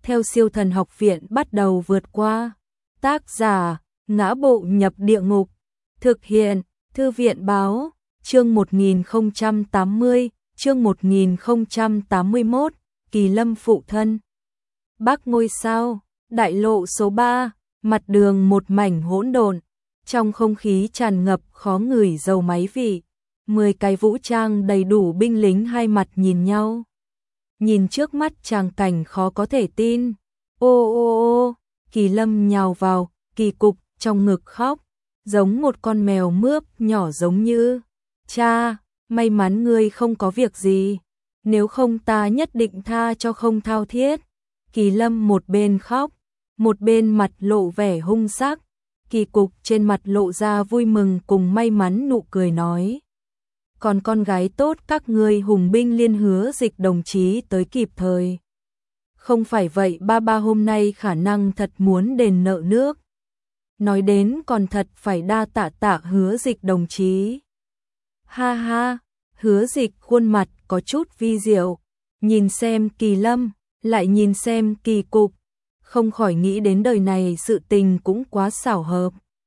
theo Siêu Thần Học Viện bắt đầu vượt qua. Tác giả: Ngã Bộ Nhập Địa Ngục. Thực hiện: Thư viện báo. Chương 1080, chương 1081, Kỳ Lâm phụ thân. Bắc ngôi sao, đại lộ số 3, mặt đường một mảnh hỗn độn, trong không khí tràn ngập khó ngửi dầu máy vị. 10 cái vũ trang đầy đủ binh lính hai mặt nhìn nhau. Nhìn trước mắt tràng cảnh khó có thể tin. Ô ô ô, Kỳ Lâm nhào vào, Kỳ Cục trong ngực khóc, giống một con mèo mướp nhỏ giống như. Cha, may mắn ngươi không có việc gì, nếu không ta nhất định tha cho không thao thiết. Kỳ Lâm một bên khóc, một bên mặt lộ vẻ hung sắc. Kỳ Cục trên mặt lộ ra vui mừng cùng may mắn nụ cười nói. Còn con gái tốt các ngươi Hùng binh liên hứa Dịch đồng chí tới kịp thời. Không phải vậy ba ba hôm nay khả năng thật muốn đền nợ nước. Nói đến còn thật phải đa tạ tạ hứa Dịch đồng chí. Ha ha, hứa Dịch khuôn mặt có chút vi diệu, nhìn xem Kỳ Lâm, lại nhìn xem Kỳ Cục, không khỏi nghĩ đến đời này sự tình cũng quá xảo hợp.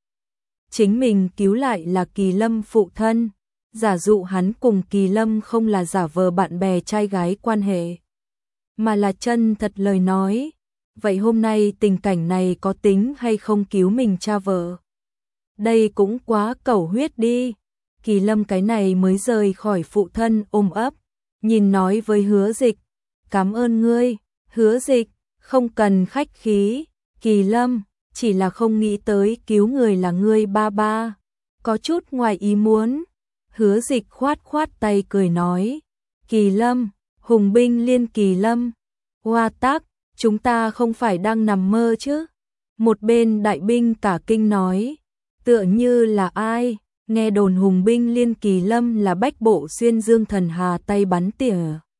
Chính mình cứu lại là Kỳ Lâm phụ thân, giả dụ hắn cùng Kỳ Lâm không là giả vờ bạn bè trai gái quan hệ, mà là chân thật lời nói, vậy hôm nay tình cảnh này có tính hay không cứu mình cha vợ? Đây cũng quá cẩu huyết đi. Kỳ Lâm cái này mới rời khỏi phụ thân ôm ấp, nhìn nói với Hứa Dịch, cảm ơn ngươi, Hứa Dịch, không cần khách khí, Kỳ Lâm, chỉ là không nghĩ tới cứu người là ngươi ba ba, có chút ngoài ý muốn. Hứa Dịch khoát khoát tay cười nói, Kỳ Lâm, Hùng binh liên Kỳ Lâm, hoa tác, chúng ta không phải đang nằm mơ chứ? Một bên đại binh cả kinh nói, tựa như là ai? Nghe đồn Hùng binh liên Kỳ Lâm là bách bộ xuyên dương thần hà tay bắn tỉa.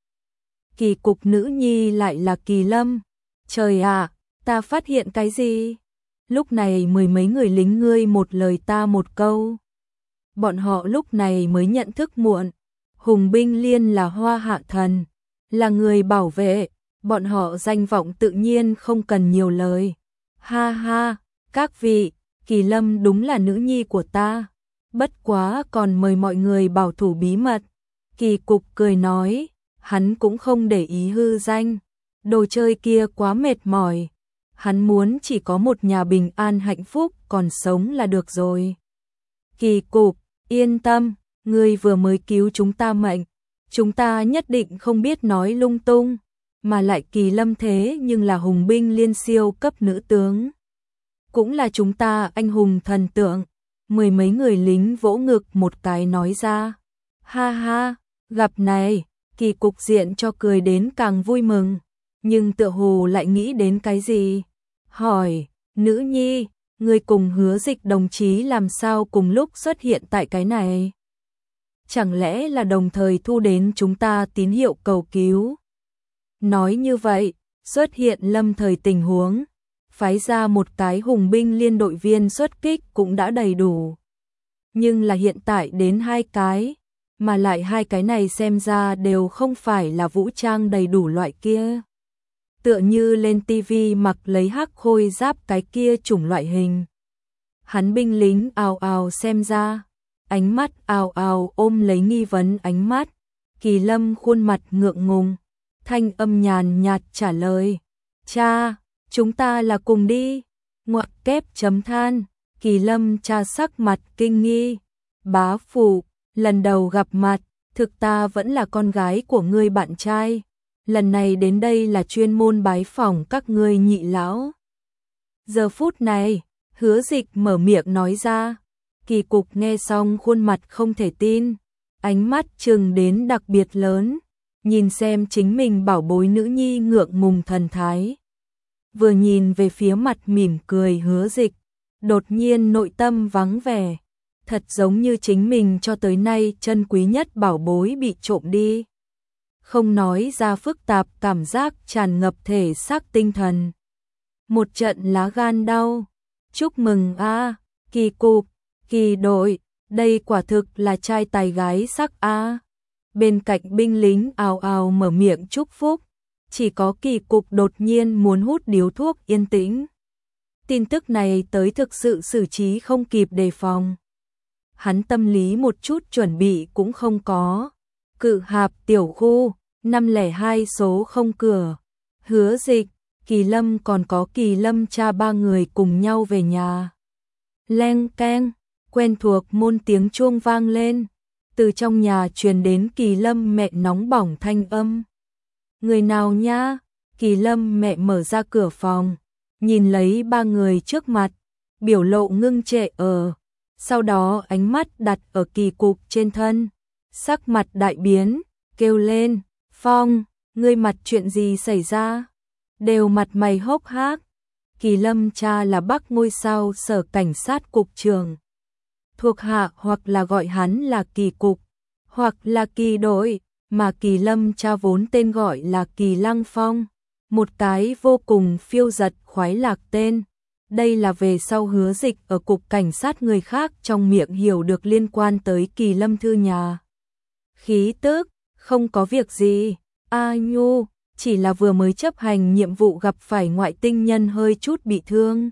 Kỳ Cục nữ nhi lại là Kỳ Lâm. Trời ạ, ta phát hiện cái gì? Lúc này mười mấy người lính ngươi một lời ta một câu. Bọn họ lúc này mới nhận thức muộn. Hùng binh liên là Hoa Hạ Thần, là người bảo vệ, bọn họ danh vọng tự nhiên không cần nhiều lời. Ha ha, các vị, Kỳ Lâm đúng là nữ nhi của ta. Bất quá còn mời mọi người bảo thủ bí mật. Kỳ Cục cười nói, hắn cũng không để ý hư danh. Đồ chơi kia quá mệt mỏi. Hắn muốn chỉ có một nhà bình an hạnh phúc còn sống là được rồi. Kỳ Cục, yên tâm, ngươi vừa mới cứu chúng ta mệnh. Chúng ta nhất định không biết nói lung tung. Mà lại Kỳ Lâm thế nhưng là hùng binh liên siêu cấp nữ tướng. Cũng là chúng ta anh hùng thần tượng. Mười mấy người lính vỗ ngực một cái nói ra. Ha ha, gặp này, Kỳ Cục diện cho cười đến càng vui mừng. Nhưng tựa hồ lại nghĩ đến cái gì? Hỏi, nữ nhi, người cùng Hứa Dịch đồng chí làm sao cùng lúc xuất hiện tại cái này? Chẳng lẽ là đồng thời thu đến chúng ta tín hiệu cầu cứu? Nói như vậy, xuất hiện lâm thời tình huống, phái ra một cái hùng binh liên đội viên xuất kích cũng đã đầy đủ. Nhưng là hiện tại đến 2 cái, mà lại 2 cái này xem ra đều không phải là vũ trang đầy đủ loại kia. Tựa như lên tivi mặc lấy hắc khôi giáp cái kia chủng loại hình. Hắn binh lính ào ào xem ra, ánh mắt ào ào ôm lấy nghi vấn ánh mắt. Kỳ Lâm khuôn mặt ngượng ngùng, thanh âm nhàn nhạt trả lời, cha, chúng ta là cùng đi. Ngoặc kép chấm than. Kỳ Lâm cha sắc mặt kinh nghi, bá phụ, lần đầu gặp mặt, thực ta vẫn là con gái của ngươi bạn trai. Lần này đến đây là chuyên môn bái phỏng các ngươi nhị lão. Giờ phút này, Hứa Dịch mở miệng nói ra. Kỳ Cục nghe xong khuôn mặt không thể tin, ánh mắt trừng đến đặc biệt lớn, nhìn xem chính mình bảo bối nữ nhi ngượng ngùng thần thái. Vừa nhìn về phía mặt mỉm cười Hứa Dịch, đột nhiên nội tâm vắng vẻ, thật giống như chính mình cho tới nay chân quý nhất bảo bối bị trộm đi. Không nói ra phức tạp cảm giác tràn ngập thể xác tinh thần. Một trận lá gan đau. Chúc mừng a, Kỳ Cục, Kỳ đội, đây quả thực là trai tài gái sắc a. Bên cạnh binh lính ào ào mở miệng chúc phúc. chỉ có kỳ cục đột nhiên muốn hút điếu thuốc yên tĩnh. Tin tức này tới thực sự xử trí không kịp đề phòng. Hắn tâm lý một chút chuẩn bị cũng không có. Cự Hạp tiểu khu, 502 số không cửa. Hứa Dịch, Kỳ Lâm còn có Kỳ Lâm cha ba người cùng nhau về nhà. Leng keng, quen thuộc môn tiếng chuông vang lên. Từ trong nhà truyền đến Kỳ Lâm mẹ nóng bỏng thanh âm. Người nào nha? Kỳ Lâm mẹ mở ra cửa phòng, nhìn lấy ba người trước mặt, biểu lộ ngưng trệ sau đó ánh mắt đặt ở kỳ cục trên thân, sắc mặt đại biến, kêu lên, Phong, ngươi mặt chuyện gì xảy ra? Đều mặt mày hốc hác. Kỳ Lâm cha là Bắc ngôi sao sở cảnh sát cục trưởng. Thuộc hạ hoặc là gọi hắn là Kỳ cục, hoặc là Kỳ đội, mà Kỳ Lâm cha vốn tên gọi là Kỳ Lăng Phong, một cái vô cùng phiêu dật khoái lạc tên. Đây là về sau Hứa Dịch ở cục cảnh sát người khác trong miệng hiểu được liên quan tới Kỳ Lâm thư nhà. Khí tức, không có việc gì, A Nhu, chỉ là vừa mới chấp hành nhiệm vụ gặp phải ngoại tinh nhân hơi chút bị thương.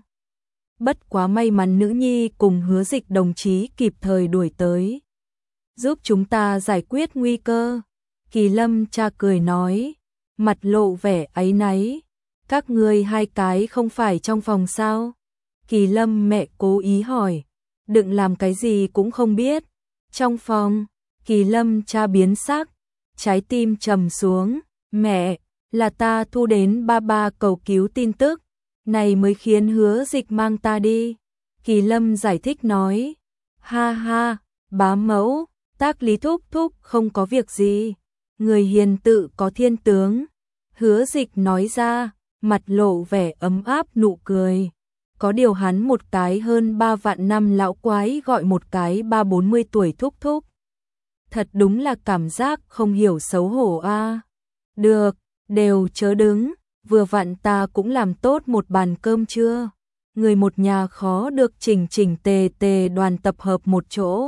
Bất quá may mắn nữ nhi cùng Hứa Dịch đồng chí kịp thời đuổi tới, giúp chúng ta giải quyết nguy cơ. Kỳ Lâm cha cười nói, mặt lộ vẻ áy náy. Các ngươi hai cái không phải trong phòng sao? Kỳ Lâm mẹ cố ý hỏi. Đừng làm cái gì cũng không biết. Trong phòng, Kỳ Lâm cha biến sắc, trái tim trầm xuống. Mẹ, là ta thu đến ba cầu cứu tin tức, này mới khiến Hứa Dịch mang ta đi. Kỳ Lâm giải thích nói. Ha ha, bá mẫu, Tác Lý thúc thúc không có việc gì. Người hiền tự có thiên tướng. Hứa Dịch nói ra, mặt lộ vẻ ấm áp nụ cười. Có điều hắn một cái hơn 3 vạn năm lão quái gọi một cái 30-40 tuổi thúc thúc. Thật đúng là cảm giác không hiểu xấu hổ a. Được, đều chớ đứng, vừa vặn ta cũng làm tốt một bàn cơm trưa. Người một nhà khó được chỉnh chỉnh tề tề đoàn tập hợp một chỗ.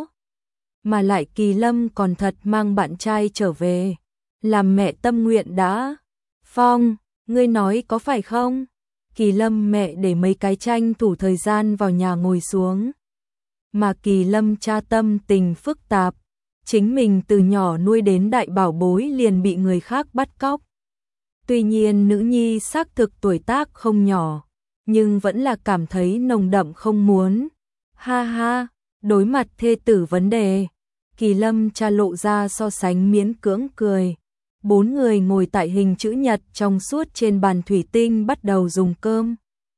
Mà lại Kỳ Lâm còn thật mang bạn trai trở về. Làm mẹ tâm nguyện đã. Phong, ngươi nói có phải không? Kỳ Lâm mẹ để mấy cái tranh thủ thời gian vào nhà ngồi xuống. Mà Kỳ Lâm cha tâm tình phức tạp. Chính mình từ nhỏ nuôi đến đại bảo bối liền bị người khác bắt cóc. Tuy nhiên nữ nhi xác thực tuổi tác không nhỏ, nhưng vẫn là cảm thấy nồng đậm không muốn. Ha ha, đối mặt thê tử vấn đề, Kỳ Lâm cha lộ ra so sánh miễn cưỡng cười. 4 người ngồi tại hình chữ nhật trong suốt trên bàn thủy tinh bắt đầu dùng cơm.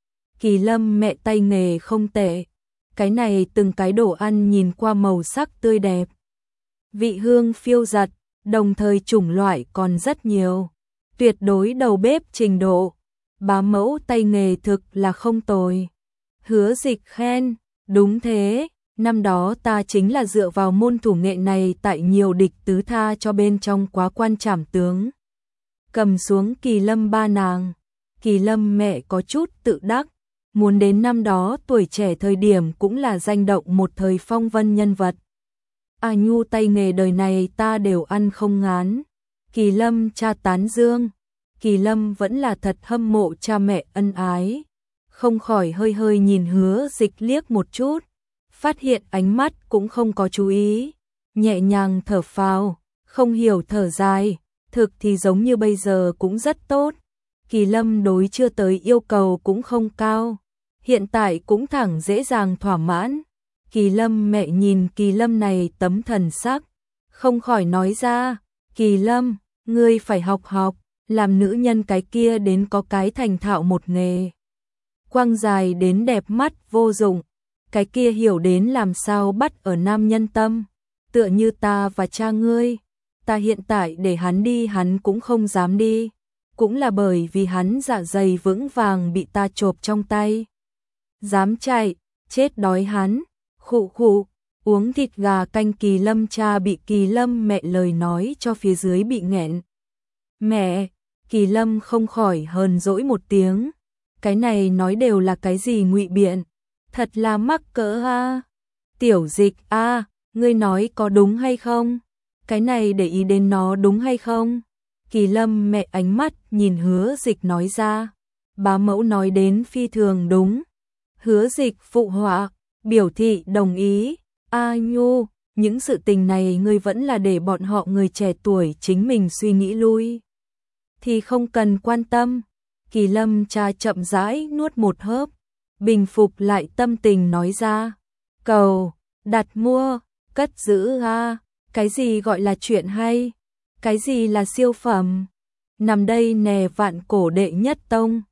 Kỳ Lâm mẹ tay nghề không tệ. Cái này từng cái đồ ăn nhìn qua màu sắc tươi đẹp. Vị hương phiêu dật, đồng thời chủng loại còn rất nhiều. Tuyệt đối đầu bếp trình độ. Bá mẫu tay nghề thực là không tồi. Hứa Dịch khen, đúng thế. Năm đó ta chính là dựa vào môn thủ nghệ này tại nhiều địch tứ tha cho bên trong quá quan trảm tướng. Cầm xuống Kỳ Lâm ba nàng. Kỳ Lâm mẹ có chút tự đắc. Muốn đến năm đó tuổi trẻ thời điểm cũng là danh động một thời phong vân nhân vật. A Nhu tay nghề đời này ta đều ăn không ngán. Kỳ Lâm cha tán dương. Kỳ Lâm vẫn là thật hâm mộ cha mẹ ân ái. Không khỏi hơi hơi nhìn Hứa Dịch liếc một chút. Phát hiện ánh mắt cũng không có chú ý. Nhẹ nhàng thở phào, không hiểu thở dài. Thực thì giống như bây giờ cũng rất tốt. Kỳ Lâm đối chưa tới yêu cầu cũng không cao. Hiện tại cũng thẳng dễ dàng thỏa mãn. Kỳ Lâm mẹ nhìn Kỳ Lâm này tấm thần sắc, không khỏi nói ra, Kỳ Lâm, ngươi phải học học, làm nữ nhân cái kia đến có cái thành thạo một nghề. Quang dài đến đẹp mắt vô dụng, cái kia hiểu đến làm sao bắt ở nam nhân tâm, tựa như ta và cha ngươi, ta hiện tại để hắn đi hắn cũng không dám đi, cũng là bởi vì hắn dạ dày vững vàng bị ta chộp trong tay. Dám chạy, chết đói hắn. Khụ khụ, uống thịt gà canh. Kỳ Lâm cha bị Kỳ Lâm mẹ lời nói cho phía dưới bị nghẹn. Mẹ, Kỳ Lâm không khỏi hờn dỗi một tiếng. Cái này nói đều là cái gì ngụy biện, thật là mắc cỡ a. Tiểu Dịch a, ngươi nói có đúng hay không? Cái này để ý đến nó đúng hay không? Kỳ Lâm mẹ ánh mắt nhìn Hứa Dịch nói ra, bá mẫu nói đến phi thường đúng. Hứa Dịch phụ họa, biểu thị đồng ý. A Nhu, những sự tình này ngươi vẫn là để bọn họ người trẻ tuổi chính mình suy nghĩ lui. Thì không cần quan tâm. Kỳ Lâm cha chậm rãi nuốt một hớp, bình phục lại tâm tình nói ra. Cầu, đặt mua, cất giữ cái gì gọi là chuyện hay? Cái gì là siêu phẩm? Nằm đây nè vạn cổ đệ nhất tông.